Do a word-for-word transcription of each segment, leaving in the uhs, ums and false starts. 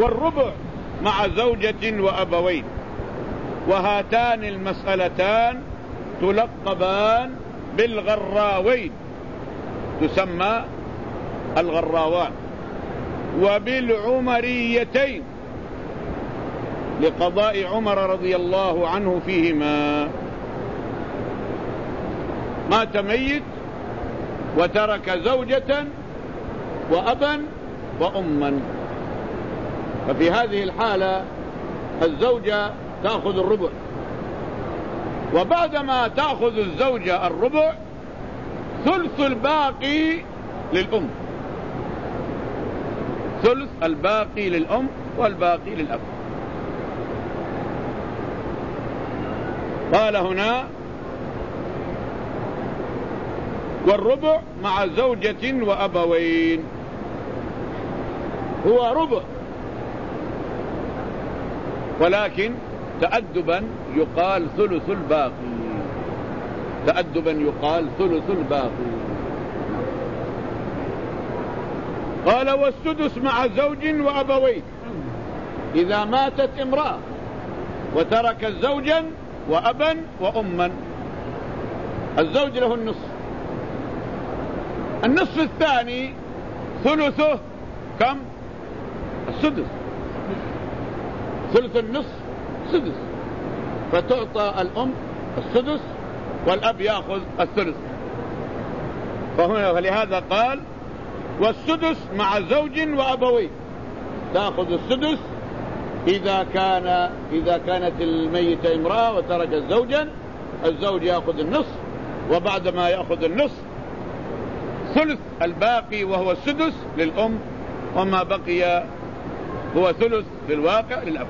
والربع مع زوجة وأبوين. وهاتان المسألتان تلقبان بالغراوين، تسمى الغراوان، وبالعمريتين لقضاء عمر رضي الله عنه فيهما. مات ميت وترك زوجة وأبا وأما، ففي هذه الحالة الزوجة تأخذ الربع، وبعدما تأخذ الزوجة الربع ثلث الباقي للأم، ثلث الباقي للأم والباقي للأب. قال هنا والربع مع زوجة وأبوين، هو ربع، ولكن تأدبا يقال ثلث الباقي، تأدبا يقال ثلث الباقي. قال والسدس مع زوج وأبوين، إذا ماتت امرأة وترك زوجا وأبا وأما، الزوج له النصف، النصف الثاني ثلثه كم؟ السدس، ثلث النصف سدس، فتعطى الأم السدس والأب يأخذ الثلث. فهنا فلهذا قال والسدس مع زوج وأبوين، تأخذ السدس إذا كان إذا كانت الميتة امرأة وتركت زوجا، الزوج يأخذ النصف، وبعدما يأخذ النصف ثلث الباقي وهو السدس للأم، وما بقي هو ثلث في الواقع للأب.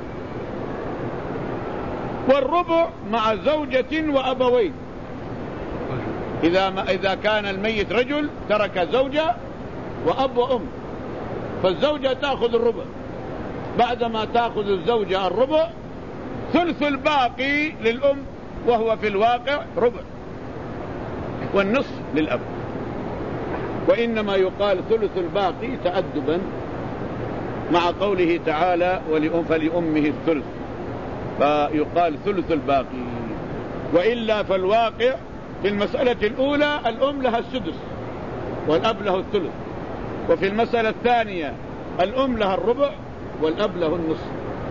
والربع مع زوجة وأبوين، إذا ما إذا كان الميت رجل ترك زوجة وأب وأم، فالزوجة تأخذ الربع، بعدما تأخذ الزوجة الربع ثلث الباقي للأم وهو في الواقع ربع، والنصف للأب. وإنما يقال ثلث الباقي تأدبا مع قوله تعالى ولأم فلأمه الثلث، فيقال ثلث الباقي. وإلا فالواقع في المسألة الأولى الأم لها السدس والأب له الثلث، وفي المسألة الثانية الأم لها الربع والأب له النصف.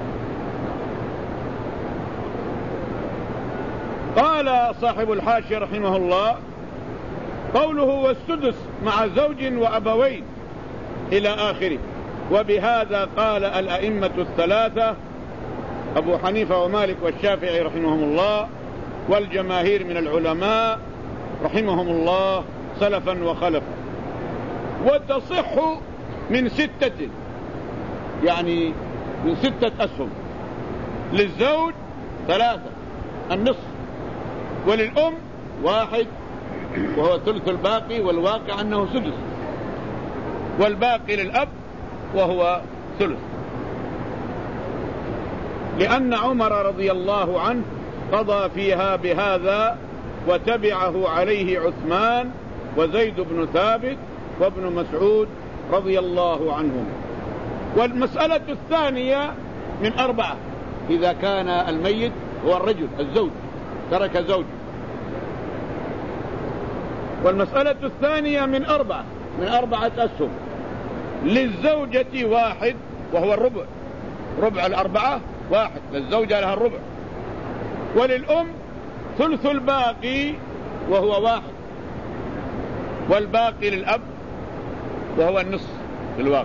قال صاحب الحاشية رحمه الله قوله والسدس مع زوج وأبوين إلى آخره. وبهذا قال الأئمة الثلاثة أبو حنيفة ومالك والشافعي رحمهم الله، والجماهير من العلماء رحمهم الله سلفا وخلفا. وتصح من ستة، يعني من ستة أسهم، للزوج ثلاثة النصف، وللأم واحد وهو ثلث الباقي والواقع أنه سدس، والباقي للأب وهو ثلث، لأن عمر رضي الله عنه قضى فيها بهذا وتبعه عليه عثمان وزيد بن ثابت وابن مسعود رضي الله عنهم. والمسألة الثانية من أربعة، إذا كان الميت هو الرجل الزوج ترك زوج. والمسألة الثانية من أربعة من أربعة أسهم، للزوجة واحد وهو الربع، ربع الأربعة واحد، للزوجة لها الربع، وللأم ثلث الباقي وهو واحد، والباقي للأب وهو النصف في الواقع.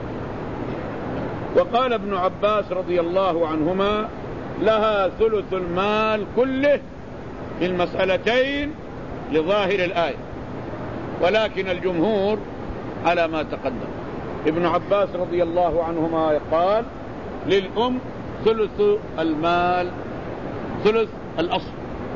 وقال ابن عباس رضي الله عنهما لها ثلث المال كله في المسألتين لظاهر الآية، ولكن الجمهور على ما تقدم. ابن عباس رضي الله عنهما قال للأم ثلث المال، ثلث الأصل،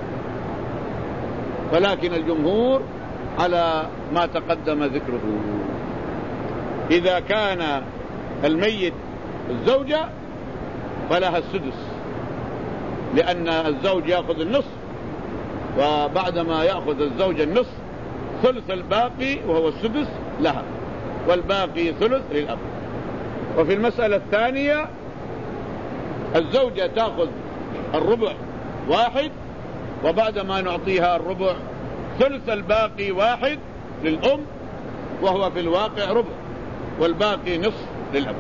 ولكن الجمهور على ما تقدم ذكره. إذا كان الميت الزوجة فلها السدس، لأن الزوج يأخذ النصف، وبعدما يأخذ الزوج النصف ثلث الباقي وهو السدس لها، والباقي ثلث للأب. وفي المسألة الثانية الزوجة تأخذ الربع واحد، وبعد ما نعطيها الربع ثلث الباقي واحد للأم، وهو في الواقع ربع، والباقي نصف للأب.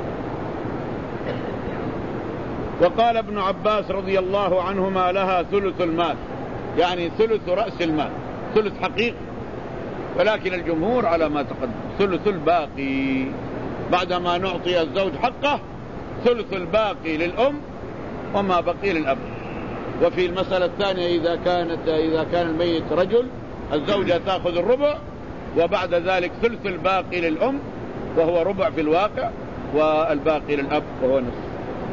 وقال ابن عباس رضي الله عنهما لها ثلث المال، يعني ثلث رأس المال، ثلث حقيقي، ولكن الجمهور على ما تقدم ثلث الباقي، بعدما نعطي الزوج حقه ثلث الباقي للأم وما بقي للأب. وفي المسألة الثانية إذا كانت إذا كان الميت رجل الزوجة تأخذ الربع، وبعد ذلك ثلث الباقي للأم وهو ربع في الواقع، والباقي للأب وهو نصف.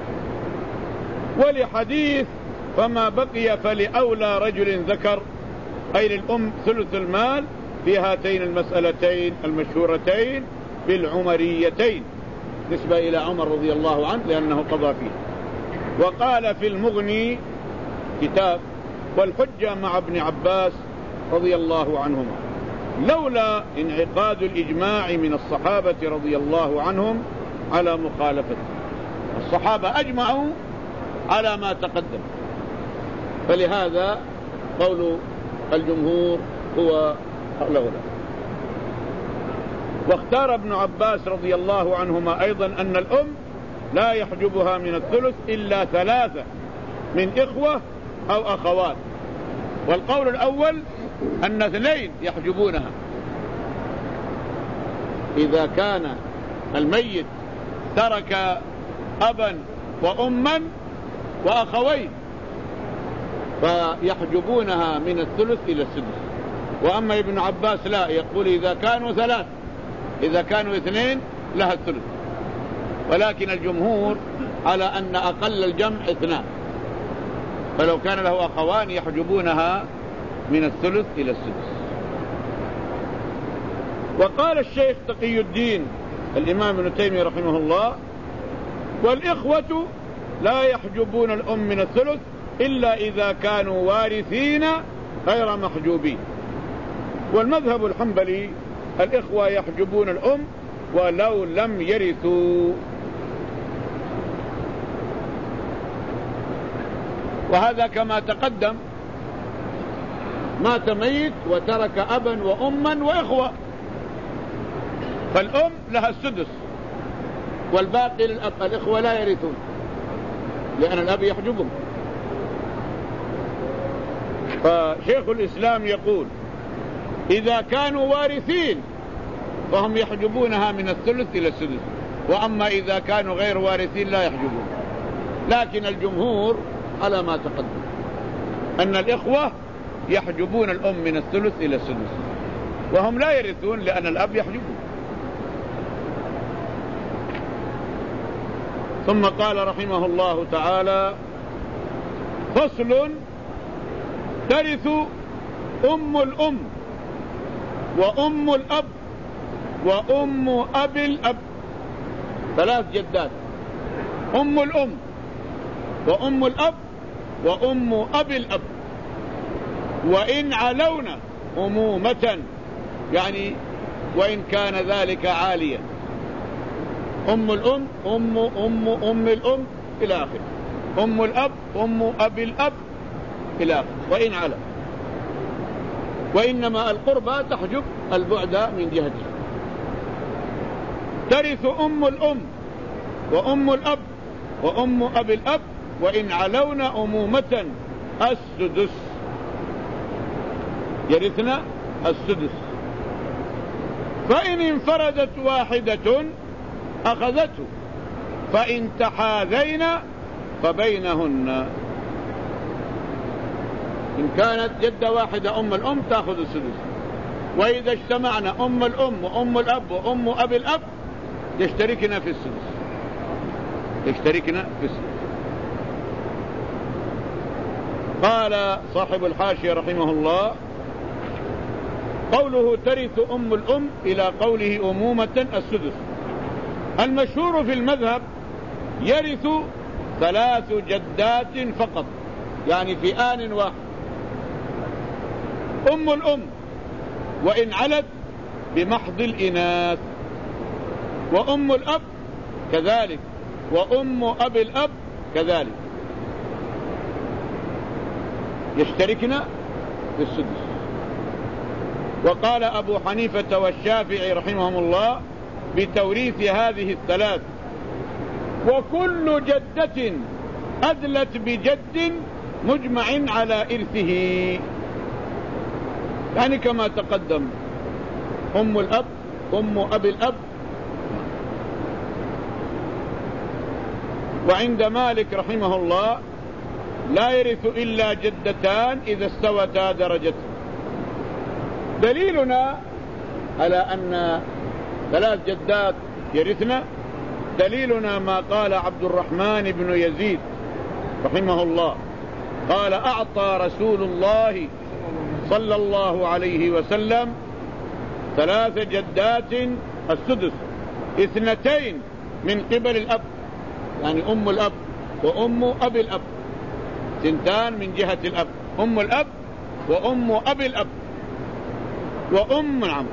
ولحديث فما بقي فلأولى رجل ذكر، أي للأم ثلث المال في هاتين المسألتين المشهورتين بالعمريتين، نسبة إلى عمر رضي الله عنه لأنه قضى فيه. وقال في المغني كتاب والحجة مع ابن عباس رضي الله عنهما لولا انعقاد الإجماع من الصحابة رضي الله عنهم على مخالفته. الصحابة أجمعوا على ما تقدم، فلهذا قول الجمهور هو الأولى. واختار ابن عباس رضي الله عنهما أيضا أن الأم لا يحجبها من الثلث إلا ثلاثة من إخوة أو أخوات، والقول الأول أن اثنين يحجبونها إذا كان الميت ترك أبا وأما وأخوين فيحجبونها من الثلث إلى السدس. وأما ابن عباس لا، يقول إذا كانوا ثلاث، إذا كانوا اثنين لها الثلث، ولكن الجمهور على أن أقل الجمع اثنان، فلو كان له أخوان يحجبونها من الثلث إلى السدس. وقال الشيخ تقي الدين الإمام ابن تيمية رحمه الله والإخوة لا يحجبون الأم من الثلث إلا إذا كانوا وارثين غير محجوبين. والمذهب الحنبلي الإخوة يحجبون الأم ولو لم يرثوا، وهذا كما تقدم مات ميت وترك أبا وأما وإخوة، فالأم لها السدس والباقي للأب. الإخوة لا يرثون لأن الأب يحجبهم. فشيخ الإسلام يقول إذا كانوا وارثين فهم يحجبونها من الثلث إلى السدس، وأما إذا كانوا غير وارثين لا يحجبون. لكن الجمهور على ما تقدم أن الإخوة يحجبون الأم من الثلث إلى السدس، وهم لا يرثون لأن الأب يحجبهم. ثم قال رحمه الله تعالى فصل ترث أم الأم وأم الأب وأم أب الأب، ثلاث جدات، أم الأم وأم الأب وأم أب الأب، وإن علون أمومة، يعني وإن كان ذلك عاليا، أم الأم أم أم أم الأم إلى آخره، أم الأب أم أب الأب إلى آخره، وإن على. وإنما القربى تحجب البعد من جهتها. ترث أم الأم وأم الأب وأم أب الأب وإن علون أمومة السدس، يرثنا السدس. فإن انفردت واحدة أخذته، فإن تحاذين فبينهن. إن كانت جدة واحدة أم الأم تأخذ السدس، وإذا اجتمعنا أم الأم وأم الأب وأم أب الأب يشتركنا في السدس، يشتركنا في السدس. قال صاحب الحاشية رحمه الله قوله ترث أم الأم إلى قوله أمومة السدس، المشهور في المذهب يرث ثلاث جدات فقط، يعني في آن واحد، أم الأم وإن علت بمحض الإناث، وأم الأب كذلك، وأم أبي الأب كذلك يشتركن في السدس. وقال أبو حنيفة والشافعي رحمهم الله بتوريث هذه الثلاث: وكل جدة أدلت بجد مجمع على إرثه، يعني كما تقدم أم الأب، أم أبي الأب. وعند مالك رحمه الله لا يرث إلا جدتان إذا استوتا درجة. دليلنا على أن ثلاث جدات يرثنا دليلنا ما قال عبد الرحمن بن يزيد رحمه الله، قال: أعطى رسول الله صلى الله عليه وسلم ثلاث جدات السدس، اثنتين من قبل الأب، يعني أم الأب وأم أبي الأب، ثنتان من جهة الأب، أم الأب وأم أبي الأب وأم العم،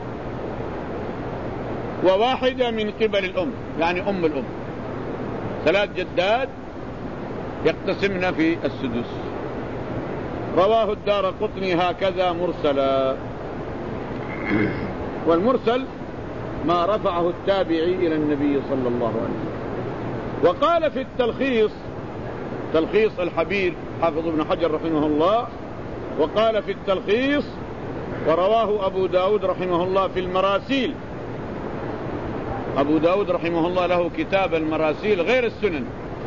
وواحدة من قبل الأم يعني أم الأم. ثلاث جدات يقتسمن في السدس. رواه الدارقطني هكذا مرسلا. والمرسل ما رفعه التابعي إلى النبي صلى الله عليه وسلم. وقال في التلخيص، تلخيص الحبير حافظ ابن حجر رحمه الله، وقال في التلخيص: ورواه أبو داود رحمه الله في المراسيل. أبو داود رحمه الله له كتاب المراسيل غير السنن.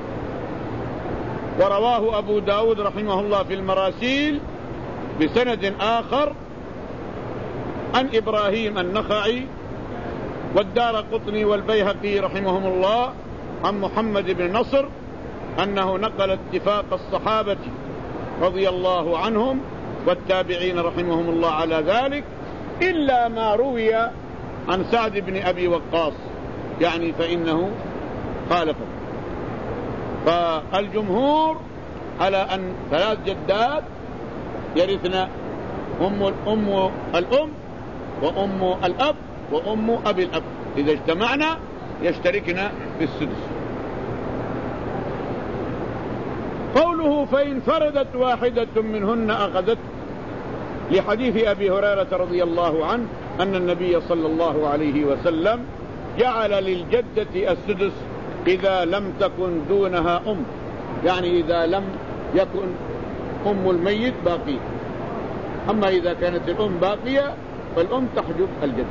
ورواه أبو داود رحمه الله في المراسيل بسند آخر عن إبراهيم النخعي والدارقطني والبيهقي رحمهم الله عن محمد بن نصر أنه نقل اتفاق الصحابة رضي الله عنهم والتابعين رحمهم الله على ذلك، إلا ما روي عن سعد بن أبي وقاص، يعني فإنه خالف. فالجمهور على أن ثلاث جدات يرثن أم الأم الأم وأم الأب وأم أبي الأب، إذا اجتمعنا يشتركنا في السدس. قوله: فإن فردت واحدة منهن أخذت، لحديث أبي هريرة رضي الله عنه أن النبي صلى الله عليه وسلم جعل للجدة السدس إذا لم تكن دونها أم، يعني إذا لم يكن أم الميت باقية. أما إذا كانت الأم باقية فالأم تحجب الجد.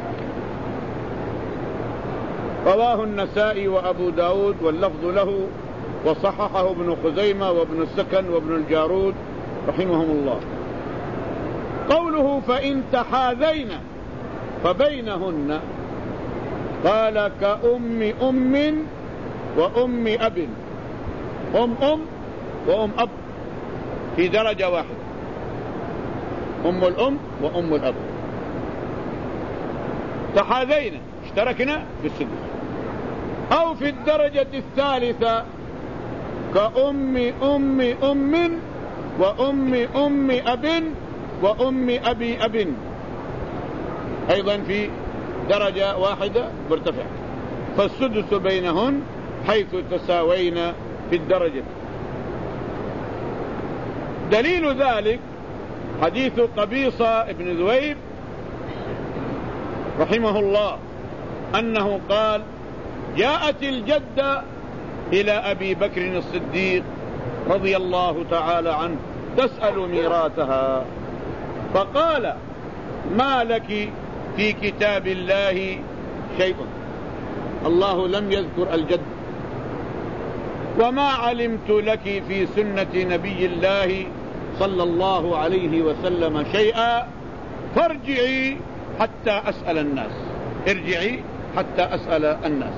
رواه النسائي وأبو داود واللفظ له، وصححه ابن خزيمة وابن السكن وابن الجارود رحمهم الله. قوله: فإن تحاذين فبينهن، قال: كأم أم وأم أب، أم أم وأم أب في درجة واحدة، أم الأم وأم الأب. تحاذين اشتركنا في السدس. أو في الدرجة الثالثة كأم أم أم وأم أم أب وأم أبي أب، أيضا في درجة واحدة مرتفعة، فالسدس بينهن حيث تساوين في الدرجة. دليل ذلك حديث قبيصة بن ذويب رحمه الله أنه قال: جاءت الجدة إلى أبي بكر الصديق رضي الله تعالى عنه تسأل ميراثها، فقال: ما لك في كتاب الله شيء، الله لم يذكر الجد، وما علمت لك في سنة نبي الله صلى الله عليه وسلم شيئا، فارجعي حتى أسأل الناس، ارجعي حتى أسأل الناس.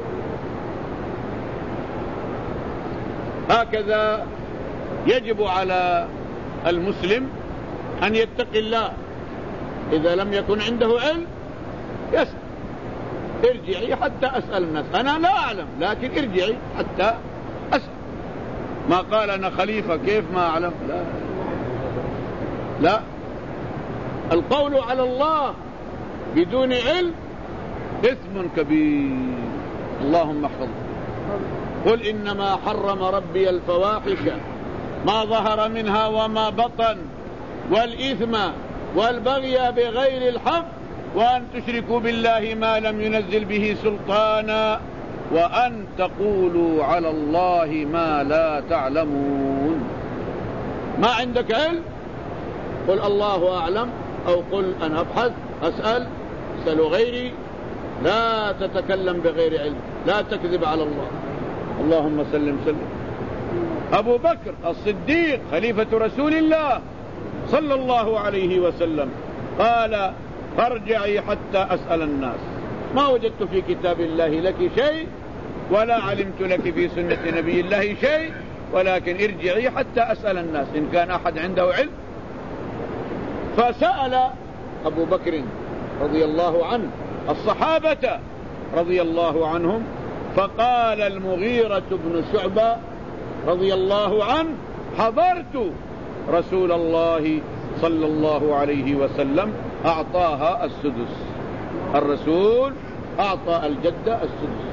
هكذا يجب على المسلم أن يتقي الله، إذا لم يكن عنده علم يسأل، ارجعي حتى أسأل الناس، أنا لا أعلم لكن ارجعي حتى أسأل. ما قال أنا خليفة كيف ما أعلم، لا لا، القول على الله بدون علم إثم كبير، اللهم احفظه. قل إنما حرم ربي الفواحش ما ظهر منها وما بطن والإثم والبغي بغير الحق وأن تشركوا بالله ما لم ينزل به سلطانا وأن تقولوا على الله ما لا تعلمون. ما عندك علم قل الله أعلم، أو قل أنا أبحث أسأل أسأل غيري. لا تتكلم بغير علم، لا تكذب على الله. اللهم سلم سلم. أبو بكر الصديق خليفة رسول الله صلى الله عليه وسلم قال فارجعي حتى أسأل الناس، ما وجدت في كتاب الله لك شيء ولا علمت لك في سنة نبي الله شيء، ولكن ارجعي حتى أسأل الناس إن كان أحد عنده علم. فسأل أبو بكر رضي الله عنه الصحابة رضي الله عنهم، فقال المغيرة بن شعبة رضي الله عنه حضرت رسول الله صلى الله عليه وسلم أعطاها السدس. الرسول أعطى الجدة السدس.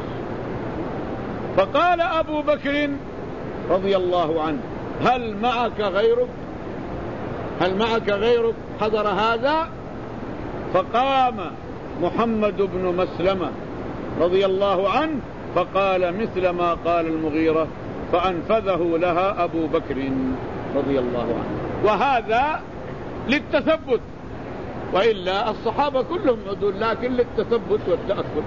فقال أبو بكر رضي الله عنه هل معك غيرك؟ هل معك غيرك حضر هذا؟ فقام محمد بن مسلمة رضي الله عنه فقال مثل ما قال المغيرة، فأنفذه لها أبو بكر رضي الله عنه. وهذا للتثبت، وإلا الصحابة كلهم عدول، لكن للتثبت والتأكد.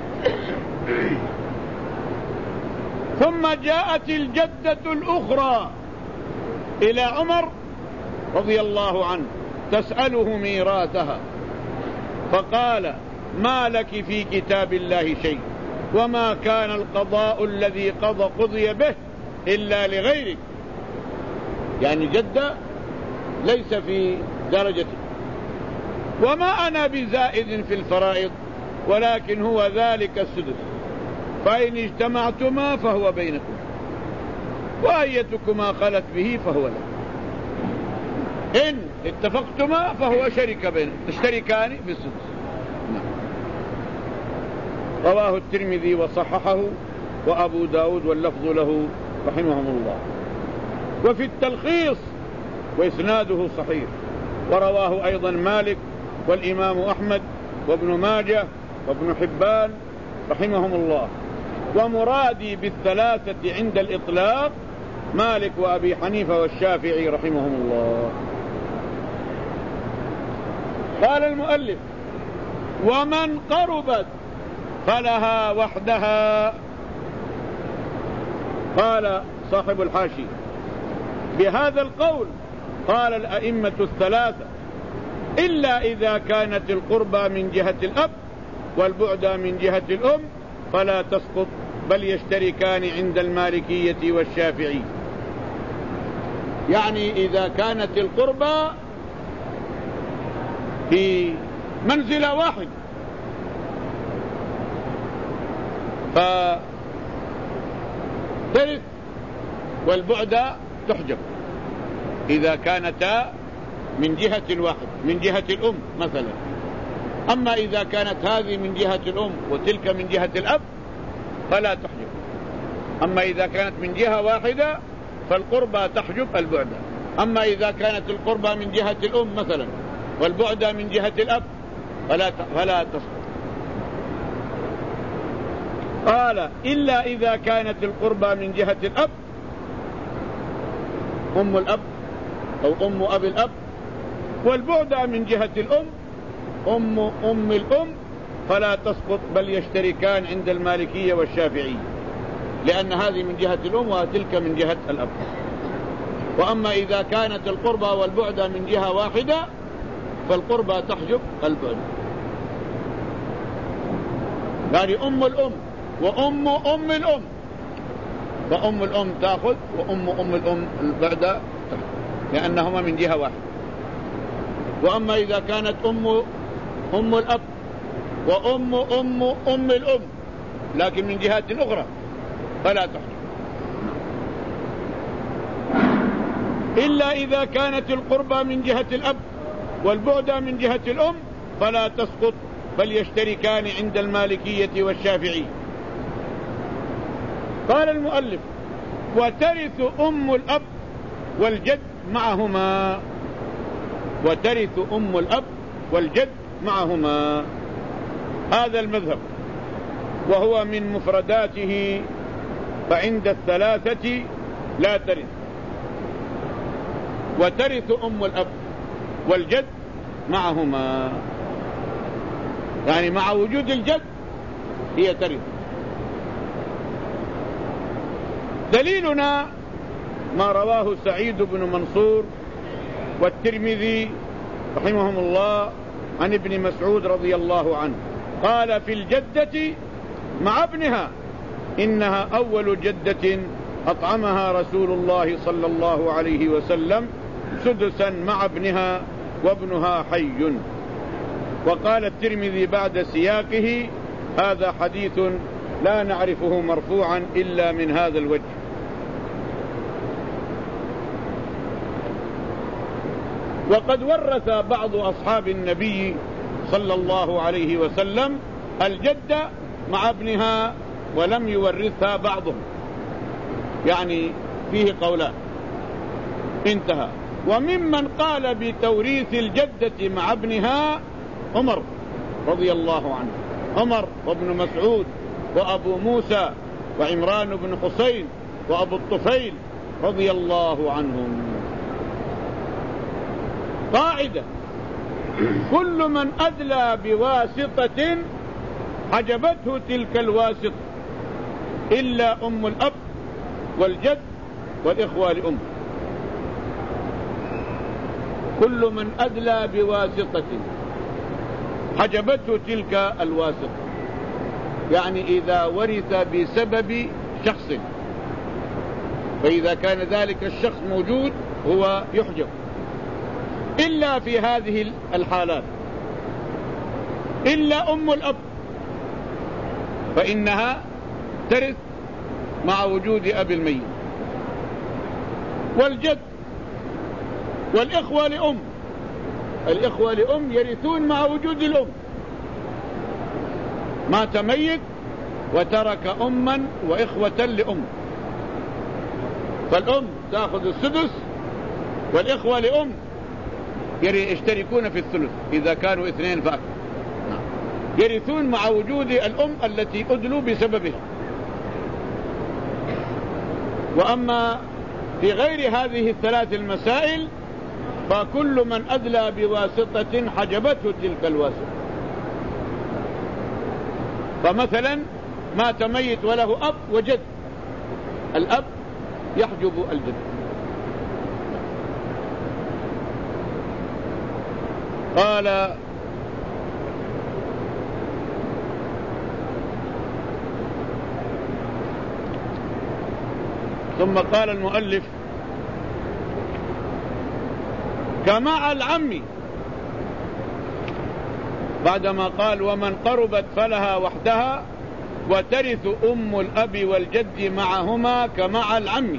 ثم جاءت الجدة الأخرى إلى عمر رضي الله عنه تسأله ميراثها، فقال ما لك في كتاب الله شيء، وما كان القضاء الذي قضى قضي به إلا لغيرك. يعني جدة ليس في درجته، وما أنا بزائد في الفرائض، ولكن هو ذلك السدس، فإن اجتمعتما فهو بينكم، وأيتكما خلت به فهو له، إن اتفقتما فهو شرك بينكم، تشتركان بالسدس. رواه الترمذي وصححه وأبو داود واللفظ له رحمهم الله. وفي التلخيص وإسناده صحيح، ورواه أيضا مالك والإمام أحمد وابن ماجه وابن حبان رحمهم الله. ومرادي بالثلاثة عند الإطلاق مالك وأبي حنيفة والشافعي رحمهم الله. قال المؤلف ومن قربت فلها وحدها. قال صاحب الحاشي بهذا القول قال الأئمة الثلاثة إلا إذا كانت القربى من جهة الأب والبعد من جهة الأم فلا تسقط، بل يشتركان عند المالكية والشافعي. يعني إذا كانت القربى في منزلة واحد فترث والبعد تحجب، إذا كانتا من جهة واحد من جهة الأم مثلا. أما إذا كانت هذه من جهة الأم وتلك من جهة الأب فلا تحجب. أما إذا كانت من جهة واحدة فالقربى تحجب البعد. أما إذا كانت القربى من جهة الأم مثلا والبعد من جهة الأب فلا فلا تسقط. قال إلا إذا كانت القربى من جهة الأب، أم الأب أو أم أبي الأب، والبعد من جهة الأم أم أم الأم فلا تسقط، بل يشتركان عند المالكية والشافعي، لأن هذه من جهة الأم وتلك من جهة الأب. وأما إذا كانت القربى والبعد من جهة واحدة فالقربى تحجب البعد. يعني أم الأم وأم أم الأم، فأم الأم تأخذ وأم أم الأم البعد تأخذ، لأنهما من جهة واحدة. وأما إذا كانت أم أم الأب وأم أم أم الأم لكن من جهات أخرى فلا تحجب. إلا إذا كانت القربى من جهة الأب والبعد من جهة الأم فلا تسقط، بل يشتركان عند المالكية والشافعي. قال المؤلف: وترث أم الأب والجد معهما. وترث أم الأب والجد معهما، هذا المذهب، وهو من مفرداته، فعند الثلاثة لا ترث. وترث أم الأب والجد معهما، يعني مع وجود الجد هي ترث. دليلنا ما رواه سعيد بن منصور والترمذي رحمهم الله عن ابن مسعود رضي الله عنه قال: في الجدة مع ابنها إنها أول جدة أطعمها رسول الله صلى الله عليه وسلم سدسا مع ابنها وابنها حي. وقال الترمذي بعد سياقه: هذا حديث لا نعرفه مرفوعا إلا من هذا الوجه. وقد ورث بعض أصحاب النبي صلى الله عليه وسلم الجدة مع ابنها ولم يورثها بعضهم، يعني فيه قولان. انتهى. وممن قال بتوريث الجدة مع ابنها عمر رضي الله عنه، عمر وابن مسعود وأبو موسى وعمران بن حسين وأبو الطفيل رضي الله عنهم. قاعدة: كل من أدلى بواسطة حجبته تلك الواسطة إلا أم الأب والجد والإخوة لأم. كل من أدلى بواسطة حجبته تلك الواسطة، يعني إذا ورث بسبب شخص، فإذا كان ذلك الشخص موجود هو يحجب، إلا في هذه الحالات، إلا أم الأب فإنها ترث مع وجود أب الميت، والجد والإخوة لأم. الإخوة لأم يرثون مع وجود الأم. مات ميت وترك أما وإخوة لأم، فالأم تأخذ السدس والإخوة لأم يشتركون في الثلث إذا كانوا اثنين فأكثر، يرثون مع وجود الأم التي أدلوا بسببها. وأما في غير هذه الثلاث المسائل فكل من أدلى بواسطة حجبته تلك الواسطة. فمثلا مات ميت وله أب وجد، الأب يحجب الجد. قال: ثم قال المؤلف: كمع العم، بعدما قال: ومن قربت فلها وحدها وترث أم الأب والجد معهما كمع العم.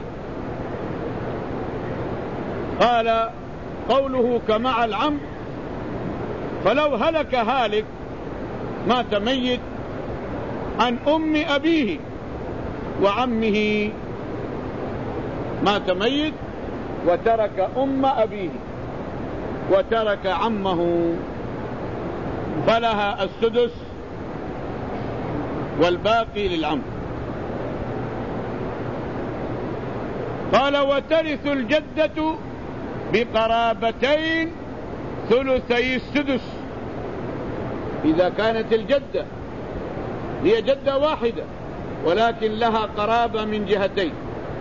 قال: قوله كمع العم، فلو هلك هالك مات ميت عن أم أبيه وعمه، مات ميت وترك أم أبيه وترك عمه، فلها السدس والباقي للعم. قال: وترث الجدة بقرابتين ثلثي السدس، إذا كانت الجدة هي جدة واحدة ولكن لها قرابة من جهتين،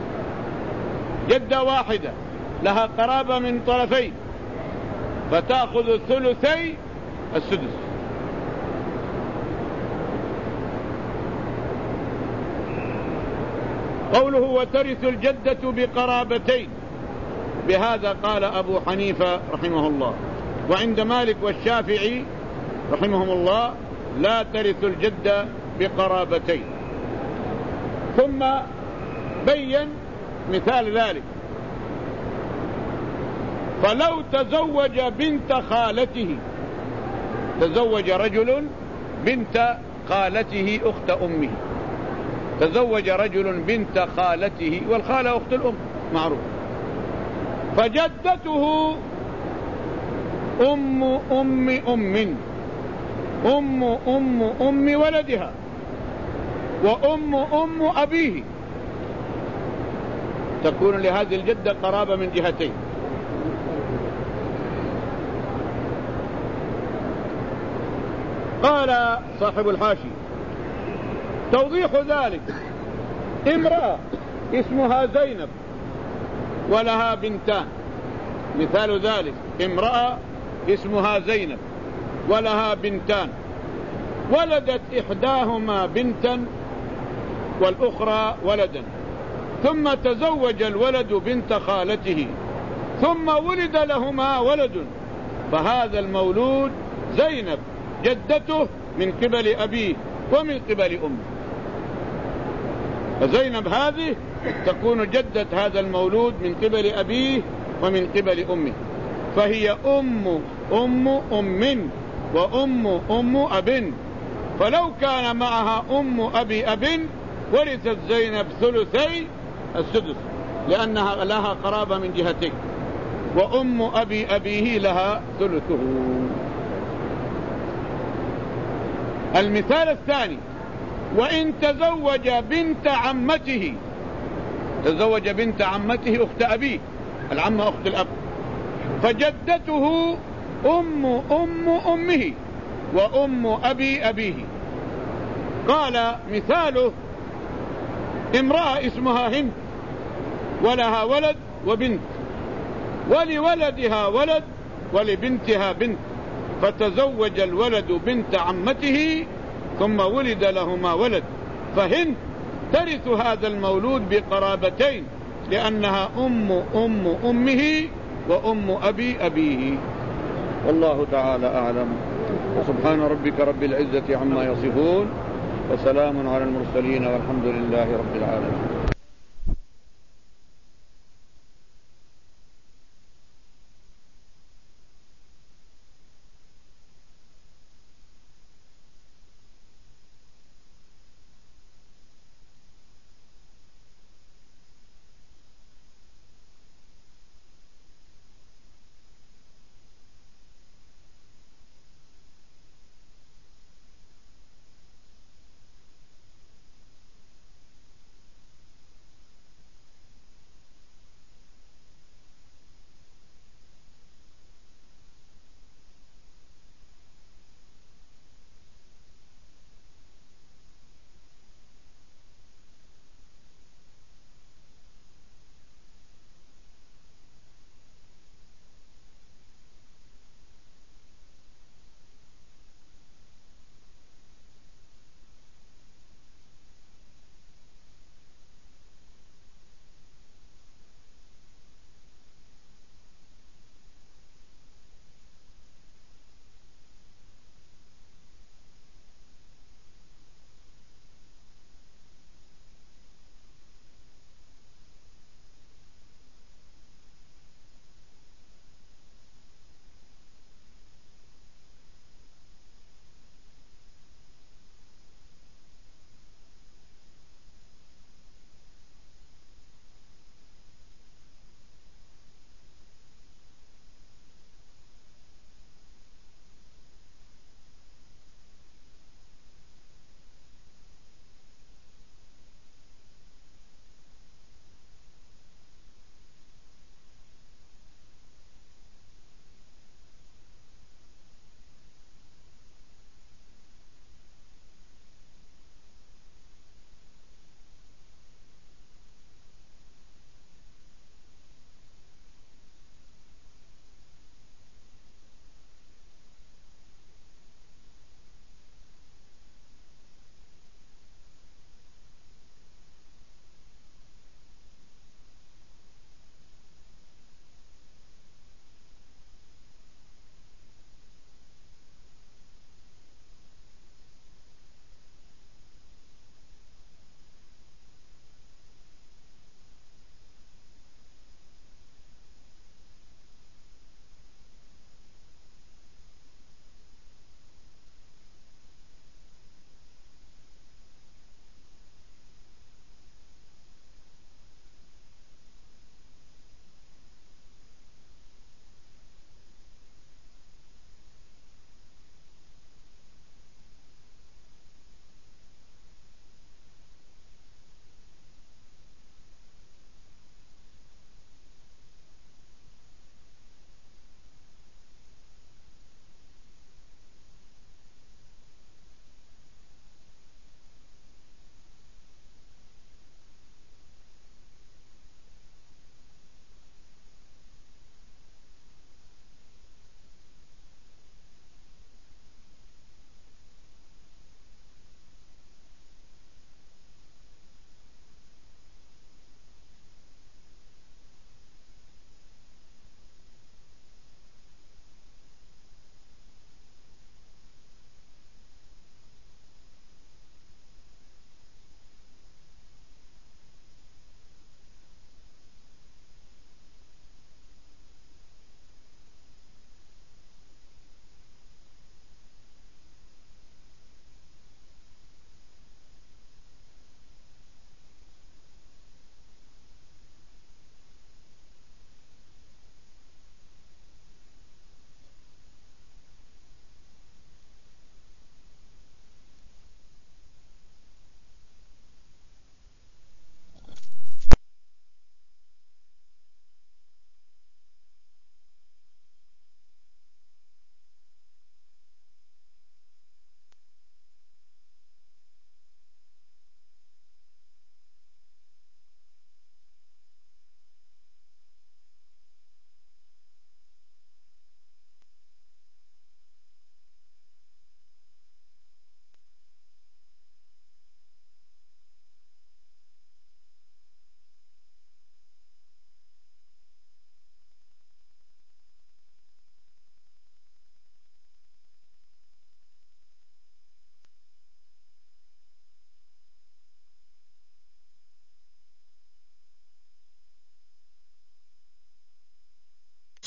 جدة واحدة لها قرابة من طرفين، فتأخذ ثلثي السدس. قوله: وترث الجدة بقرابتين، بهذا قال أبو حنيفة رحمه الله. وعند مالك والشافعي رحمهم الله لا ترث الجدة بقرابتين. ثم بين مثال ذلك: فلو تزوج بنت خالته، تزوج رجل بنت خالته أخت أمه، تزوج رجل بنت خالته، والخالة أخت الأم معروف، فجدته أم أم أم أم أم أم ولدها وأم أم أبيه، تكون لهذه الجدة قرابة من جهتين. قال صاحب الحاشي: توضيح ذلك: امرأة اسمها زينب ولها بنتان. مثال ذلك: امرأة اسمها زينب ولها بنتان، ولدت إحداهما بنتا والأخرى ولدا، ثم تزوج الولد بنت خالته، ثم ولد لهما ولد، فهذا المولود زينب جدته من قبل أبيه ومن قبل أمه. فزينب هذه تكون جدة هذا المولود من قبل أبيه ومن قبل أمه، فهي أم أم أم وأم أم أب. فلو كان معها أم أبي أب ورثت زينب ثلثي السدس، لأنها لها قرابة من جهتين، وأم أبي أبيه لها ثلثه. المثال الثاني: وإن تزوج بنت عمته، تزوج بنت عمته أخت أبيه، العمة أخت الأب، فجدته أم أم أمه وأم أبي أبيه. قال مثاله: امرأة اسمها هند ولها ولد وبنت، ولولدها ولد ولبنتها بنت، فتزوج الولد بنت عمته ثم ولد لهما ولد، فهند ترث هذا المولود بقرابتين، لأنها أم أم أمه وأم أبي أبيه. والله تعالى أعلم. وسبحان ربك رب العزة عما يصفون، وسلام على المرسلين، والحمد لله رب العالمين.